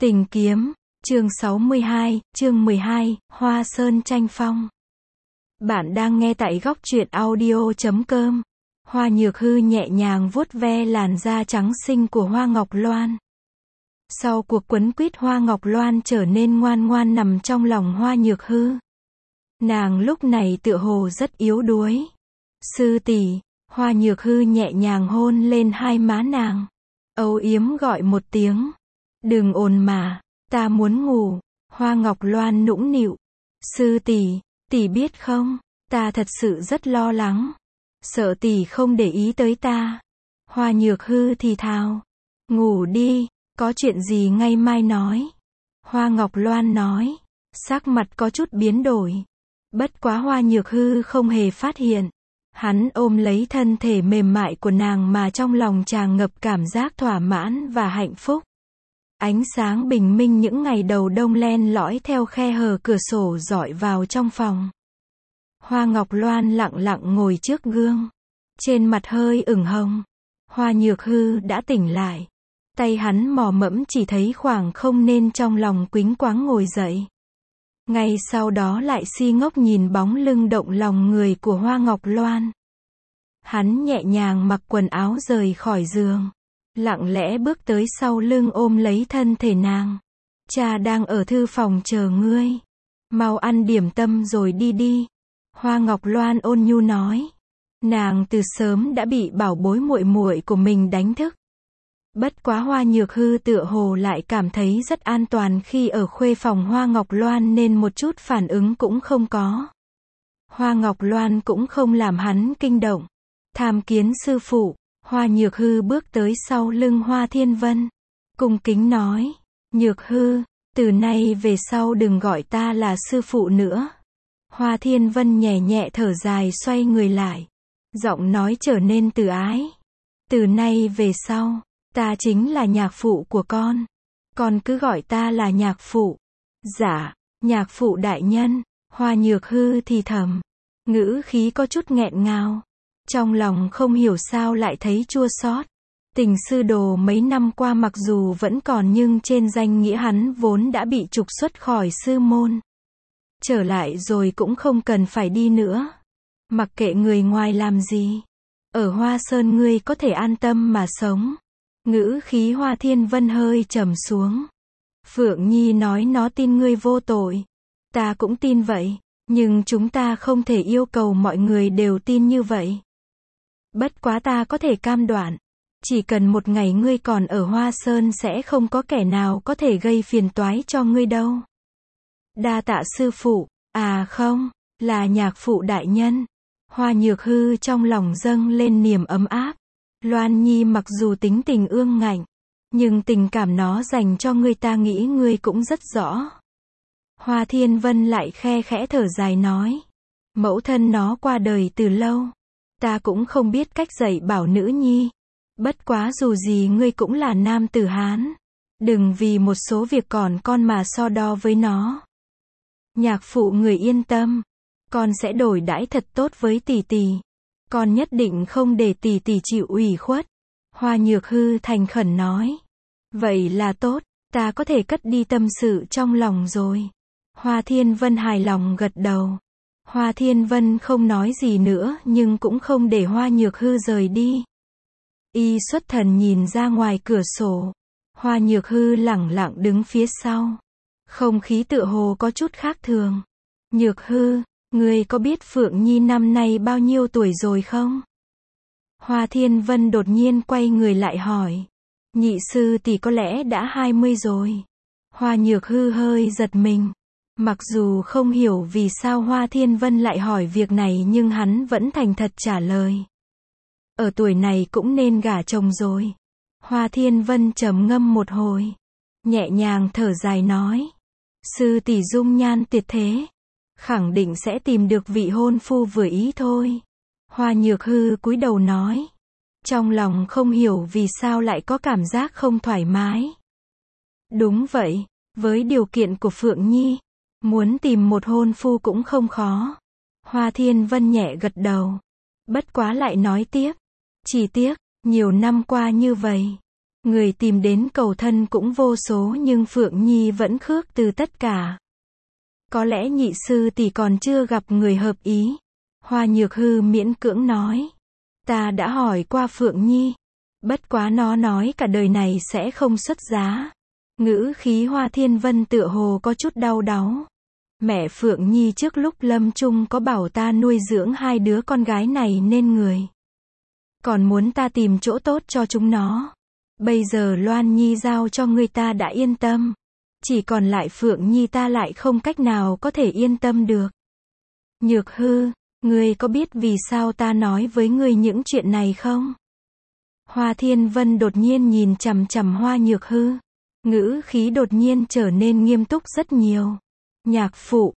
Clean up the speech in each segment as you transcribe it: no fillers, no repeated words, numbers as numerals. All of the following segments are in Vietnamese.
Tình kiếm, chương 62, chương 12, Hoa Sơn tranh phong. Bạn đang nghe tại góc truyện audio.com. Hoa Nhược Hư nhẹ nhàng vuốt ve làn da trắng xinh của Hoa Ngọc Loan. Sau cuộc quấn quýt, Hoa Ngọc Loan trở nên ngoan ngoan nằm trong lòng Hoa Nhược Hư. Nàng lúc này tựa hồ rất yếu đuối. Sư tỷ, Hoa Nhược Hư nhẹ nhàng hôn lên hai má nàng. Âu yếm gọi một tiếng. Đừng ồn mà, ta muốn ngủ. Hoa Ngọc Loan nũng nịu. Sư tỷ, tỷ biết không, ta thật sự rất lo lắng. Sợ tỷ không để ý tới ta. Hoa Nhược Hư thì thào. Ngủ đi, có chuyện gì ngày mai nói. Hoa Ngọc Loan nói. Sắc mặt có chút biến đổi. Bất quá Hoa Nhược Hư không hề phát hiện. Hắn ôm lấy thân thể mềm mại của nàng mà trong lòng tràn ngập cảm giác thỏa mãn và hạnh phúc. Ánh sáng bình minh những ngày đầu đông len lỏi theo khe hở cửa sổ rọi vào trong phòng. Hoa Ngọc Loan lặng lặng ngồi trước gương. Trên mặt hơi ửng hồng. Hoa Nhược Hư đã tỉnh lại. Tay hắn mò mẫm chỉ thấy khoảng không nên trong lòng quĩnh quáng ngồi dậy. Ngay sau đó lại si ngốc nhìn bóng lưng động lòng người của Hoa Ngọc Loan. Hắn nhẹ nhàng mặc quần áo rời khỏi giường. Lặng lẽ bước tới sau lưng ôm lấy thân thể nàng. Cha đang ở thư phòng chờ ngươi. Mau ăn điểm tâm rồi đi đi. Hoa Ngọc Loan ôn nhu nói. Nàng từ sớm đã bị bảo bối muội muội của mình đánh thức. Bất quá Hoa Nhược Hư tựa hồ lại cảm thấy rất an toàn khi ở khuê phòng Hoa Ngọc Loan nên một chút phản ứng cũng không có. Hoa Ngọc Loan cũng không làm hắn kinh động. Tham kiến sư phụ. Hoa Nhược Hư bước tới sau lưng Hoa Thiên Vân. Cung kính nói. Nhược Hư, từ nay về sau đừng gọi ta là sư phụ nữa. Hoa Thiên Vân nhẹ nhẹ thở dài xoay người lại. Giọng nói trở nên từ ái. Từ nay về sau, ta chính là nhạc phụ của con. Con cứ gọi ta là nhạc phụ. Dạ, nhạc phụ đại nhân. Hoa Nhược Hư thì thầm. Ngữ khí có chút nghẹn ngào. Trong lòng không hiểu sao lại thấy chua xót. Tình sư đồ mấy năm qua mặc dù vẫn còn nhưng trên danh nghĩa hắn vốn đã bị trục xuất khỏi sư môn. Trở lại rồi cũng không cần phải đi nữa. Mặc kệ người ngoài làm gì. Ở Hoa Sơn ngươi có thể an tâm mà sống. Ngữ khí Hoa Thiên Vân hơi trầm xuống. Phượng Nhi nói nó tin ngươi vô tội. Ta cũng tin vậy. Nhưng chúng ta không thể yêu cầu mọi người đều tin như vậy. Bất quá ta có thể cam đoan. Chỉ cần một ngày ngươi còn ở Hoa Sơn sẽ không có kẻ nào có thể gây phiền toái cho ngươi đâu. Đa tạ sư phụ. À không, là nhạc phụ đại nhân. Hoa Nhược Hư trong lòng dâng lên niềm ấm áp. Loan Nhi mặc dù tính tình ương ngạnh, nhưng tình cảm nó dành cho ngươi ta nghĩ ngươi cũng rất rõ. Hoa Thiên Vân lại khe khẽ thở dài nói. Mẫu thân nó qua đời từ lâu. Ta cũng không biết cách dạy bảo nữ nhi. Bất quá dù gì ngươi cũng là nam tử Hán. Đừng vì một số việc còn con mà so đo với nó. Nhạc phụ người yên tâm. Con sẽ đổi đãi thật tốt với tỷ tỷ. Con nhất định không để tỷ tỷ chịu ủy khuất. Hoa Nhược Hư thành khẩn nói. Vậy là tốt, ta có thể cất đi tâm sự trong lòng rồi. Hoa Thiên Vân hài lòng gật đầu. Hoa Thiên Vân không nói gì nữa nhưng cũng không để Hoa Nhược Hư rời đi. Y xuất thần nhìn ra ngoài cửa sổ. Hoa Nhược Hư lẳng lặng đứng phía sau. Không khí tựa hồ có chút khác thường. Nhược Hư, ngươi có biết Phượng Nhi năm nay bao nhiêu tuổi rồi không? Hoa Thiên Vân đột nhiên quay người lại hỏi. Nhị sư tỷ có lẽ đã 20 rồi. Hoa Nhược Hư hơi giật mình. Mặc dù không hiểu vì sao Hoa Thiên Vân lại hỏi việc này nhưng hắn vẫn thành thật trả lời. Ở tuổi này cũng nên gả chồng rồi. Hoa Thiên Vân trầm ngâm một hồi. Nhẹ nhàng thở dài nói. Sư tỷ dung nhan tuyệt thế. Khẳng định sẽ tìm được vị hôn phu vừa ý thôi. Hoa Nhược Hư cúi đầu nói. Trong lòng không hiểu vì sao lại có cảm giác không thoải mái. Đúng vậy, với điều kiện của Phượng Nhi, muốn tìm một hôn phu cũng không khó. Hoa Thiên Vân nhẹ gật đầu. Bất quá lại nói tiếp. Chỉ tiếc, nhiều năm qua như vậy. Người tìm đến cầu thân cũng vô số nhưng Phượng Nhi vẫn khước từ tất cả. Có lẽ nhị sư tỷ còn chưa gặp người hợp ý. Hoa Nhược Hư miễn cưỡng nói. Ta đã hỏi qua Phượng Nhi. Bất quá nó nói cả đời này sẽ không xuất giá. Ngữ khí Hoa Thiên Vân tựa hồ có chút đau đáu. Mẹ Phượng Nhi trước lúc lâm chung có bảo ta nuôi dưỡng hai đứa con gái này nên người. Còn muốn ta tìm chỗ tốt cho chúng nó. Bây giờ Loan Nhi giao cho người ta đã yên tâm. Chỉ còn lại Phượng Nhi ta lại không cách nào có thể yên tâm được. Nhược Hư, ngươi có biết vì sao ta nói với ngươi những chuyện này không? Hoa Thiên Vân đột nhiên nhìn chằm chằm Hoa Nhược Hư. Ngữ khí đột nhiên trở nên nghiêm túc rất nhiều. Nhạc phụ,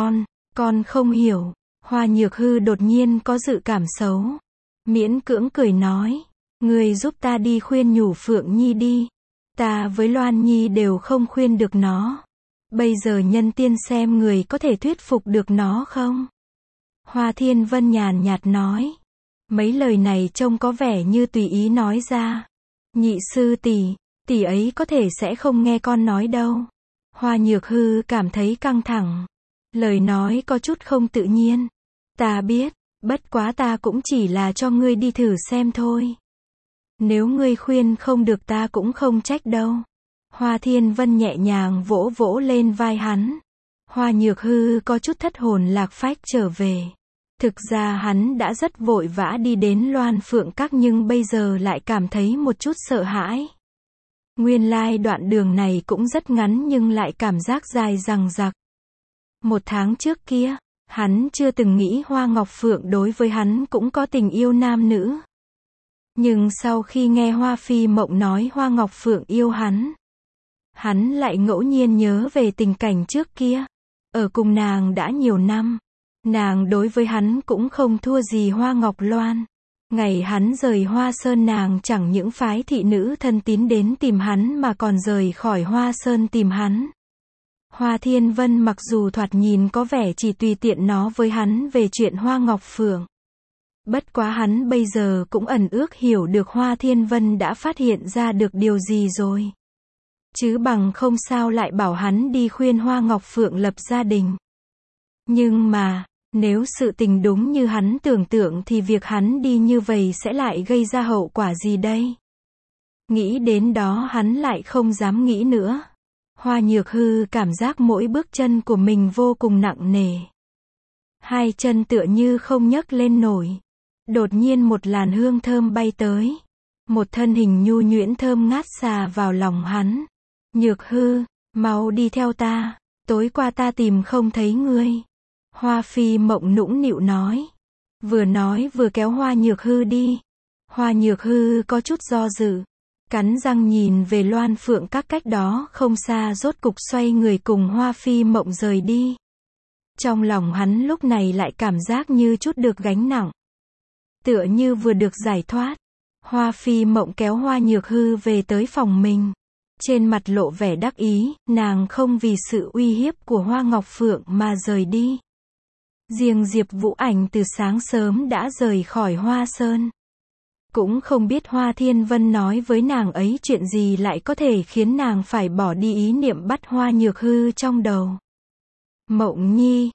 con không hiểu. Hoa Nhược Hư đột nhiên có dự cảm xấu. Miễn cưỡng cười nói. Ngươi giúp ta đi khuyên nhủ Phượng Nhi đi. Ta với Loan Nhi đều không khuyên được nó. Bây giờ nhân tiên xem người có thể thuyết phục được nó không? Hoa Thiên Vân nhàn nhạt nói. Mấy lời này trông có vẻ như tùy ý nói ra. Nhị sư tỷ ấy có thể sẽ không nghe con nói đâu. Hoa Nhược Hư cảm thấy căng thẳng. Lời nói có chút không tự nhiên. Ta biết, bất quá ta cũng chỉ là cho ngươi đi thử xem thôi. Nếu ngươi khuyên không được ta cũng không trách đâu. Hoa Thiên Vân nhẹ nhàng vỗ vỗ lên vai hắn. Hoa Nhược Hư có chút thất hồn lạc phách trở về. Thực ra hắn đã rất vội vã đi đến Loan Phượng Các nhưng bây giờ lại cảm thấy một chút sợ hãi. Nguyên lai đoạn đường này cũng rất ngắn nhưng lại cảm giác dài dằng dặc. 1 tháng trước kia, hắn chưa từng nghĩ Hoa Ngọc Phượng đối với hắn cũng có tình yêu nam nữ. Nhưng sau khi nghe Hoa Phi Mộng nói Hoa Ngọc Phượng yêu hắn lại ngẫu nhiên nhớ về tình cảnh trước kia. Ở cùng nàng đã nhiều năm. Nàng đối với hắn cũng không thua gì Hoa Ngọc Loan. Ngày hắn rời Hoa Sơn nàng chẳng những phái thị nữ thân tín đến tìm hắn mà còn rời khỏi Hoa Sơn tìm hắn. Hoa Thiên Vân mặc dù thoạt nhìn có vẻ chỉ tùy tiện nói với hắn về chuyện Hoa Ngọc Phượng. Bất quá hắn bây giờ cũng ẩn ước hiểu được Hoa Thiên Vân đã phát hiện ra được điều gì rồi. Chứ bằng không sao lại bảo hắn đi khuyên Hoa Ngọc Phượng lập gia đình. Nhưng mà, nếu sự tình đúng như hắn tưởng tượng thì việc hắn đi như vậy sẽ lại gây ra hậu quả gì đây? Nghĩ đến đó hắn lại không dám nghĩ nữa. Hoa Nhược Hư cảm giác mỗi bước chân của mình vô cùng nặng nề. Hai chân tựa như không nhấc lên nổi. Đột nhiên một làn hương thơm bay tới. Một thân hình nhu nhuyễn thơm ngát xà vào lòng hắn. Nhược Hư, mau đi theo ta. Tối qua ta tìm không thấy ngươi. Hoa Phi Mộng nũng nịu nói. Nói vừa kéo Hoa Nhược Hư đi. Hoa Nhược Hư có chút do dự. Cắn răng nhìn về Loan Phượng Các cách đó không xa rốt cục xoay người cùng Hoa Phi Mộng rời đi. Trong lòng hắn lúc này lại cảm giác như chút được gánh nặng. Tựa như vừa được giải thoát. Hoa Phi Mộng kéo Hoa Nhược Hư về tới phòng mình. Trên mặt lộ vẻ đắc ý, nàng không vì sự uy hiếp của Hoa Ngọc Phượng mà rời đi. Riêng Diệp Vũ Ảnh từ sáng sớm đã rời khỏi Hoa Sơn. Cũng không biết Hoa Thiên Vân nói với nàng ấy chuyện gì lại có thể khiến nàng phải bỏ đi ý niệm bắt Hoa Nhược Hư trong đầu. Mộng Nhi,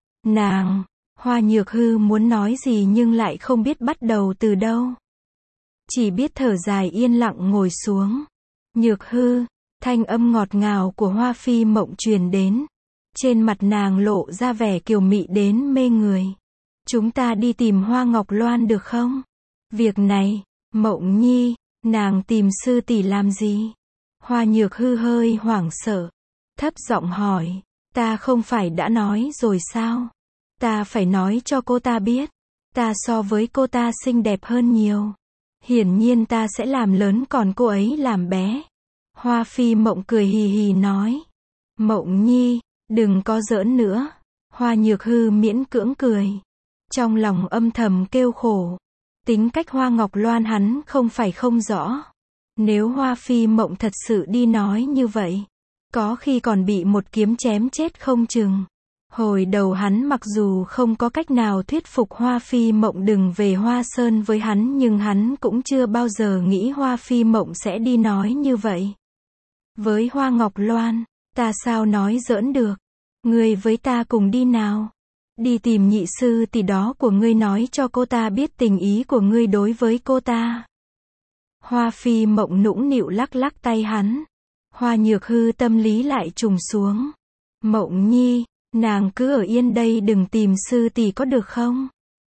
Hoa Nhược Hư muốn nói gì nhưng lại không biết bắt đầu từ đâu. Chỉ biết thở dài yên lặng ngồi xuống. Nhược Hư, thanh âm ngọt ngào của Hoa Phi Mộng truyền đến. Trên mặt nàng lộ ra vẻ kiều mị đến mê người. Chúng ta đi tìm Hoa Ngọc Loan được không? Việc này, Mộng Nhi, nàng tìm sư tỷ làm gì? Hoa Nhược Hư hơi hoảng sợ. Thấp giọng hỏi, ta không phải đã nói rồi sao? Ta phải nói cho cô ta biết. Ta so với cô ta xinh đẹp hơn nhiều. Hiển nhiên ta sẽ làm lớn còn cô ấy làm bé. Hoa Phi Mộng cười hì hì nói. Mộng Nhi, đừng có giỡn nữa. Hoa Nhược Hư miễn cưỡng cười. Trong lòng âm thầm kêu khổ. Tính cách Hoa Ngọc Loan hắn không phải không rõ. Nếu Hoa Phi Mộng thật sự đi nói như vậy, có khi còn bị một kiếm chém chết không chừng. Hồi đầu hắn mặc dù không có cách nào thuyết phục Hoa Phi Mộng đừng về Hoa Sơn với hắn, nhưng hắn cũng chưa bao giờ nghĩ Hoa Phi Mộng sẽ đi nói như vậy. Với Hoa Ngọc Loan, ta sao nói giỡn được. Ngươi với ta cùng đi nào. Đi tìm nhị sư tỷ đó của ngươi, nói cho cô ta biết tình ý của ngươi đối với cô ta. Hoa Phi Mộng nũng nịu lắc lắc tay hắn. Hoa Nhược Hư tâm lý lại trùng xuống. Mộng nhi, nàng cứ ở yên đây đừng tìm sư tỷ có được không?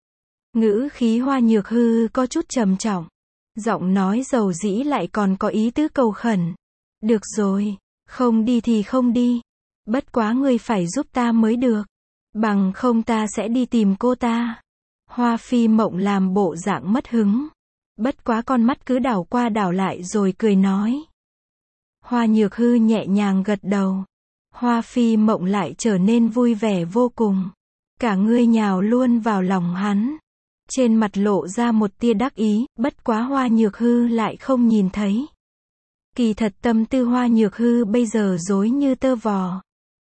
Ngữ khí Hoa Nhược Hư có chút trầm trọng. Giọng nói dầu dĩ lại còn có ý tứ cầu khẩn. Được rồi, không đi thì không đi. Bất quá ngươi phải giúp ta mới được. Bằng không ta sẽ đi tìm cô ta. Hoa Phi Mộng làm bộ dạng mất hứng. Bất quá con mắt cứ đảo qua đảo lại rồi cười nói. Hoa Nhược Hư nhẹ nhàng gật đầu. Hoa Phi Mộng lại trở nên vui vẻ vô cùng. Cả người nhào luôn vào lòng hắn. Trên mặt lộ ra một tia đắc ý, bất quá Hoa Nhược Hư lại không nhìn thấy. Kỳ thật tâm tư Hoa Nhược Hư bây giờ rối như tơ vò.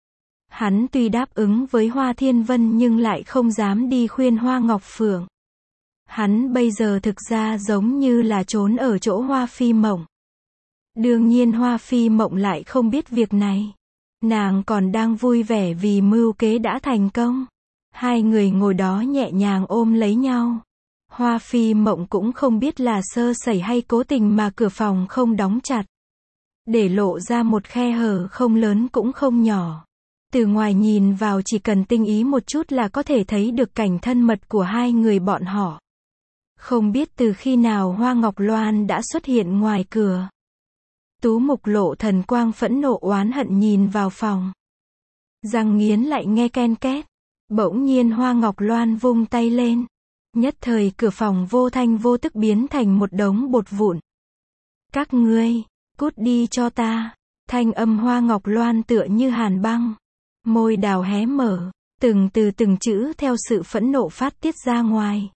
Hắn tuy đáp ứng với Hoa Thiên Vân nhưng lại không dám đi khuyên Hoa Ngọc Phượng. Hắn bây giờ thực ra giống như là trốn ở chỗ Hoa Phi Mộng. Đương nhiên Hoa Phi Mộng lại không biết việc này. Nàng còn đang vui vẻ vì mưu kế đã thành công. Hai người ngồi đó nhẹ nhàng ôm lấy nhau. Hoa Phi Mộng cũng không biết là sơ sẩy hay cố tình mà cửa phòng không đóng chặt. Để lộ ra một khe hở không lớn cũng không nhỏ. Từ ngoài nhìn vào chỉ cần tinh ý một chút là có thể thấy được cảnh thân mật của hai người bọn họ. Không biết từ khi nào Hoa Ngọc Loan đã xuất hiện ngoài cửa. Tú mục lộ thần quang phẫn nộ oán hận nhìn vào phòng. Răng nghiến lại nghe ken két. Bỗng nhiên Hoa Ngọc Loan vung tay lên. Nhất thời cửa phòng vô thanh vô tức biến thành một đống bột vụn. Các ngươi, cút đi cho ta. Thanh âm Hoa Ngọc Loan tựa như hàn băng. Môi đào hé mở, từng chữ theo sự phẫn nộ phát tiết ra ngoài.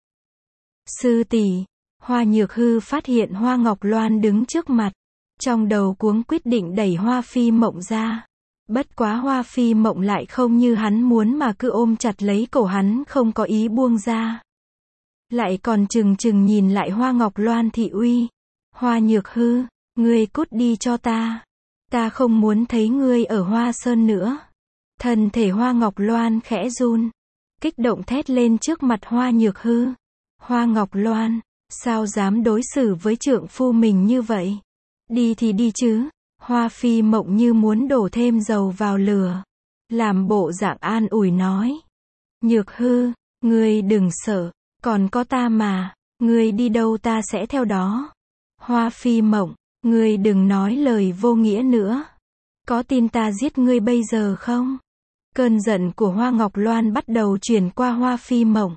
Sư tỷ, Hoa Nhược Hư phát hiện Hoa Ngọc Loan đứng trước mặt. Trong đầu cuống quyết định đẩy Hoa Phi Mộng ra. Bất quá Hoa Phi Mộng lại không như hắn muốn mà cứ ôm chặt lấy cổ hắn không có ý buông ra. Lại còn chừng nhìn lại Hoa Ngọc Loan thị uy. Hoa Nhược Hư, ngươi cút đi cho ta. Ta không muốn thấy ngươi ở Hoa Sơn nữa. Thân thể Hoa Ngọc Loan khẽ run. Kích động thét lên trước mặt Hoa Nhược Hư. Hoa Ngọc Loan, sao dám đối xử với trượng phu mình như vậy? Đi thì đi chứ. Hoa Phi Mộng như muốn đổ thêm dầu vào lửa. Làm bộ dạng an ủi nói. Nhược Hư, ngươi đừng sợ, còn có ta mà, ngươi đi đâu ta sẽ theo đó. Hoa Phi Mộng, ngươi đừng nói lời vô nghĩa nữa. Có tin ta giết ngươi bây giờ không? Cơn giận của Hoa Ngọc Loan bắt đầu chuyển qua Hoa Phi Mộng.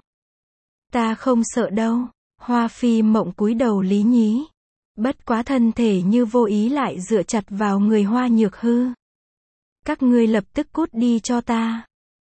Ta không sợ đâu. Hoa Phi Mộng cúi đầu lý nhí. Bất quá thân thể như vô ý lại dựa chặt vào người Hoa Nhược Hư. Các ngươi lập tức cút đi cho ta.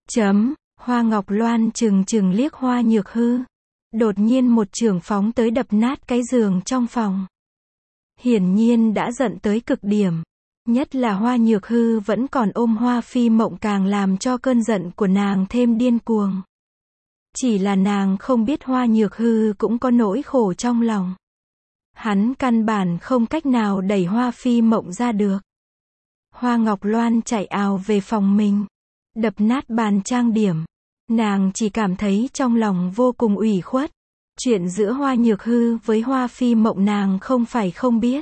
Hoa Ngọc Loan chừng liếc Hoa Nhược Hư. Đột nhiên một chưởng phóng tới đập nát cái giường trong phòng. Hiển nhiên đã giận tới cực điểm. Nhất là Hoa Nhược Hư vẫn còn ôm Hoa Phi Mộng càng làm cho cơn giận của nàng thêm điên cuồng. Chỉ là nàng không biết Hoa Nhược Hư cũng có nỗi khổ trong lòng. Hắn căn bản không cách nào đẩy Hoa Phi Mộng ra được. Hoa Ngọc Loan chạy ào về phòng mình. Đập nát bàn trang điểm. Nàng chỉ cảm thấy trong lòng vô cùng ủy khuất. Chuyện giữa Hoa Nhược Hư với Hoa Phi Mộng nàng không phải không biết.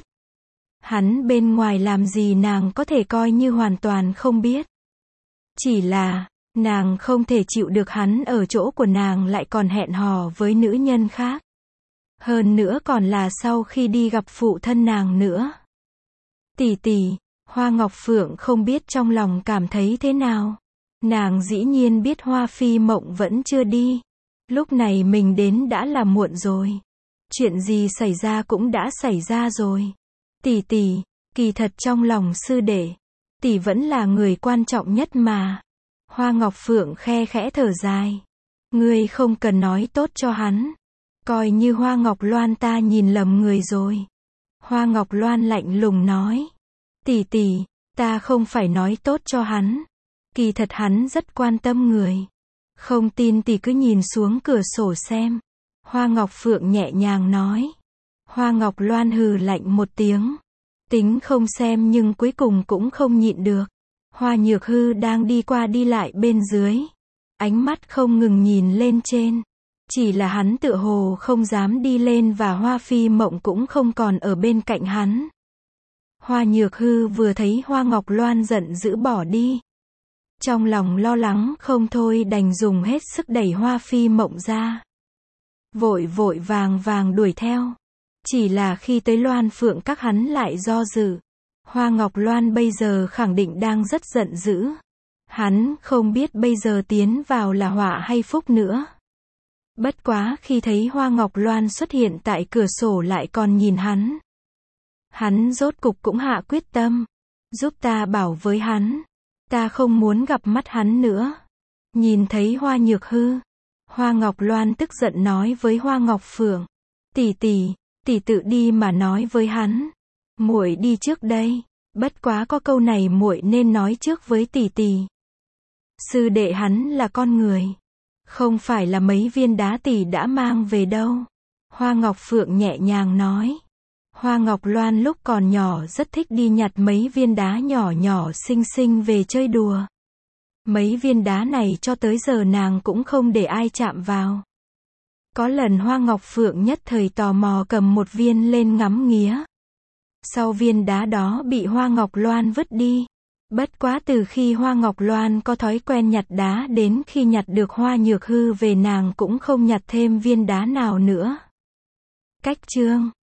Hắn bên ngoài làm gì nàng có thể coi như hoàn toàn không biết. Chỉ là, nàng không thể chịu được hắn ở chỗ của nàng lại còn hẹn hò với nữ nhân khác. Hơn nữa còn là sau khi đi gặp phụ thân nàng nữa. Tỷ, Hoa Ngọc Phượng không biết trong lòng cảm thấy thế nào. Nàng dĩ nhiên biết Hoa Phi Mộng vẫn chưa đi. Lúc này mình đến đã là muộn rồi. Chuyện gì xảy ra cũng đã xảy ra rồi. Tỷ, kỳ thật trong lòng sư đệ, tỷ vẫn là người quan trọng nhất mà. Hoa Ngọc Phượng khe khẽ thở dài. Ngươi không cần nói tốt cho hắn. Coi như Hoa Ngọc Loan ta nhìn lầm người rồi. Hoa Ngọc Loan lạnh lùng nói. Tỷ, ta không phải nói tốt cho hắn. Kỳ thật hắn rất quan tâm người. Không tin thì cứ nhìn xuống cửa sổ xem. Hoa Ngọc Phượng nhẹ nhàng nói. Hoa Ngọc Loan hừ lạnh một tiếng. Tính không xem nhưng cuối cùng cũng không nhịn được. Hoa Nhược Hư đang đi qua đi lại bên dưới. Ánh mắt không ngừng nhìn lên trên. Chỉ là hắn tựa hồ không dám đi lên và Hoa Phi Mộng cũng không còn ở bên cạnh hắn. Hoa Nhược Hư vừa thấy Hoa Ngọc Loan giận dữ bỏ đi. Trong lòng lo lắng không thôi đành dùng hết sức đẩy Hoa Phi Mộng ra. Vội vội vàng vàng đuổi theo. Chỉ là khi tới Loan Phượng các hắn lại do dự. Hoa Ngọc Loan bây giờ khẳng định đang rất giận dữ. Hắn không biết bây giờ tiến vào là họa hay phúc nữa. Bất quá khi thấy Hoa Ngọc Loan xuất hiện tại cửa sổ lại còn nhìn hắn. Hắn rốt cục cũng hạ quyết tâm. Giúp ta bảo với hắn. Ta không muốn gặp mắt hắn nữa. Nhìn thấy Hoa Nhược Hư. Hoa Ngọc Loan tức giận nói với Hoa Ngọc Phượng. Tỷ tự đi mà nói với hắn. Muội đi trước đây. Bất quá có câu này muội nên nói trước với tỷ. Sư đệ hắn là con người. Không phải là mấy viên đá tỷ đã mang về đâu. Hoa Ngọc Phượng nhẹ nhàng nói. Hoa Ngọc Loan lúc còn nhỏ rất thích đi nhặt mấy viên đá nhỏ nhỏ xinh xinh về chơi đùa. Mấy viên đá này cho tới giờ nàng cũng không để ai chạm vào. Có lần Hoa Ngọc Phượng nhất thời tò mò cầm một viên lên ngắm nghía. Sau viên đá đó bị Hoa Ngọc Loan vứt đi. Bất quá từ khi Hoa Ngọc Loan có thói quen nhặt đá đến khi nhặt được Hoa Nhược Hư về nàng cũng không nhặt thêm viên đá nào nữa. Cách chương